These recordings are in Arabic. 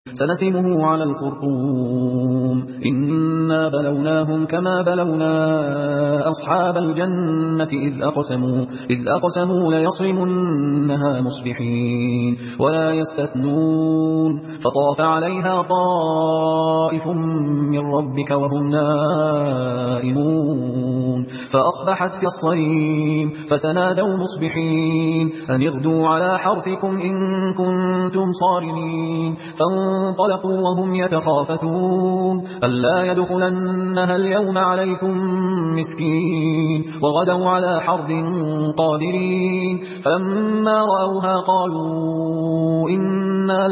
سنسمه على الخرطوم إنا بلوناهم كما بلونا أصحاب الجنة إذ أقسموا ليصرمنها مصبحين ولا يستثنون فطاف عليها طائف من ربك وهم نائمون فأصبحت كالصريم فتنادوا مصبحين أن اغدوا على حرثكم إن كنتم صارمين فانطلقوا وهم يتخافتون ألا يدخلنها اليوم عليكم مسكين وغدوا على حرد قادرين فلما رأوها قالوا إنا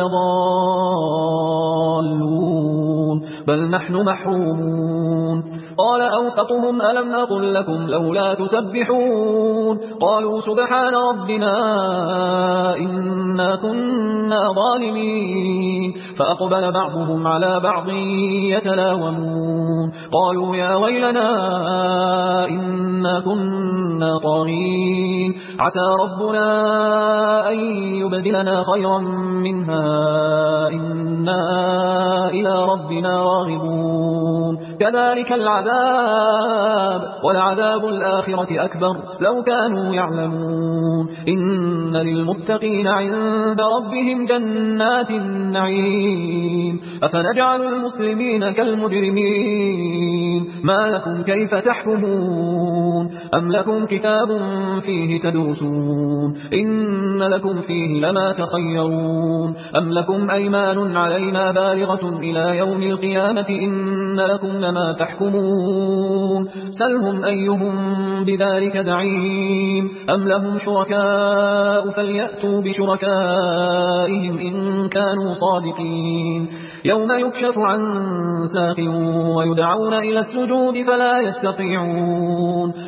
لضالون بل نحن محرومون قال أوسطهم ألم أقل لكم لولا تسبحون قالوا سبحان ربنا إنا كنا ظالمين فأقبل بعضهم على بعض يتلاومون قالوا يا ويلنا إنا كنا طاغين عسى ربنا أن يبدلنا خيرا منها إنا إلى ربنا راغبون كذلك العذاب ولعذاب الآخرة أكبر لو كانوا يعلمون إن للمتقين عند ربهم جنات النعيم أفنجعل المسلمين كالمجرمين ما لكم كيف تحكمون أم لكم كتاب فيه تدرسون إن لكم فيه لما تخيرون أم لكم أيمان علينا بالغة إلى يوم القيامة إن لكم لما تحكمون سلهم أيهم بذلك زعيم أم لهم شركاء فليأتوا بشركائهم إن كانوا صادقين يوم يكشف عن ساق ويدعون إلى السجود فلا يستطيعون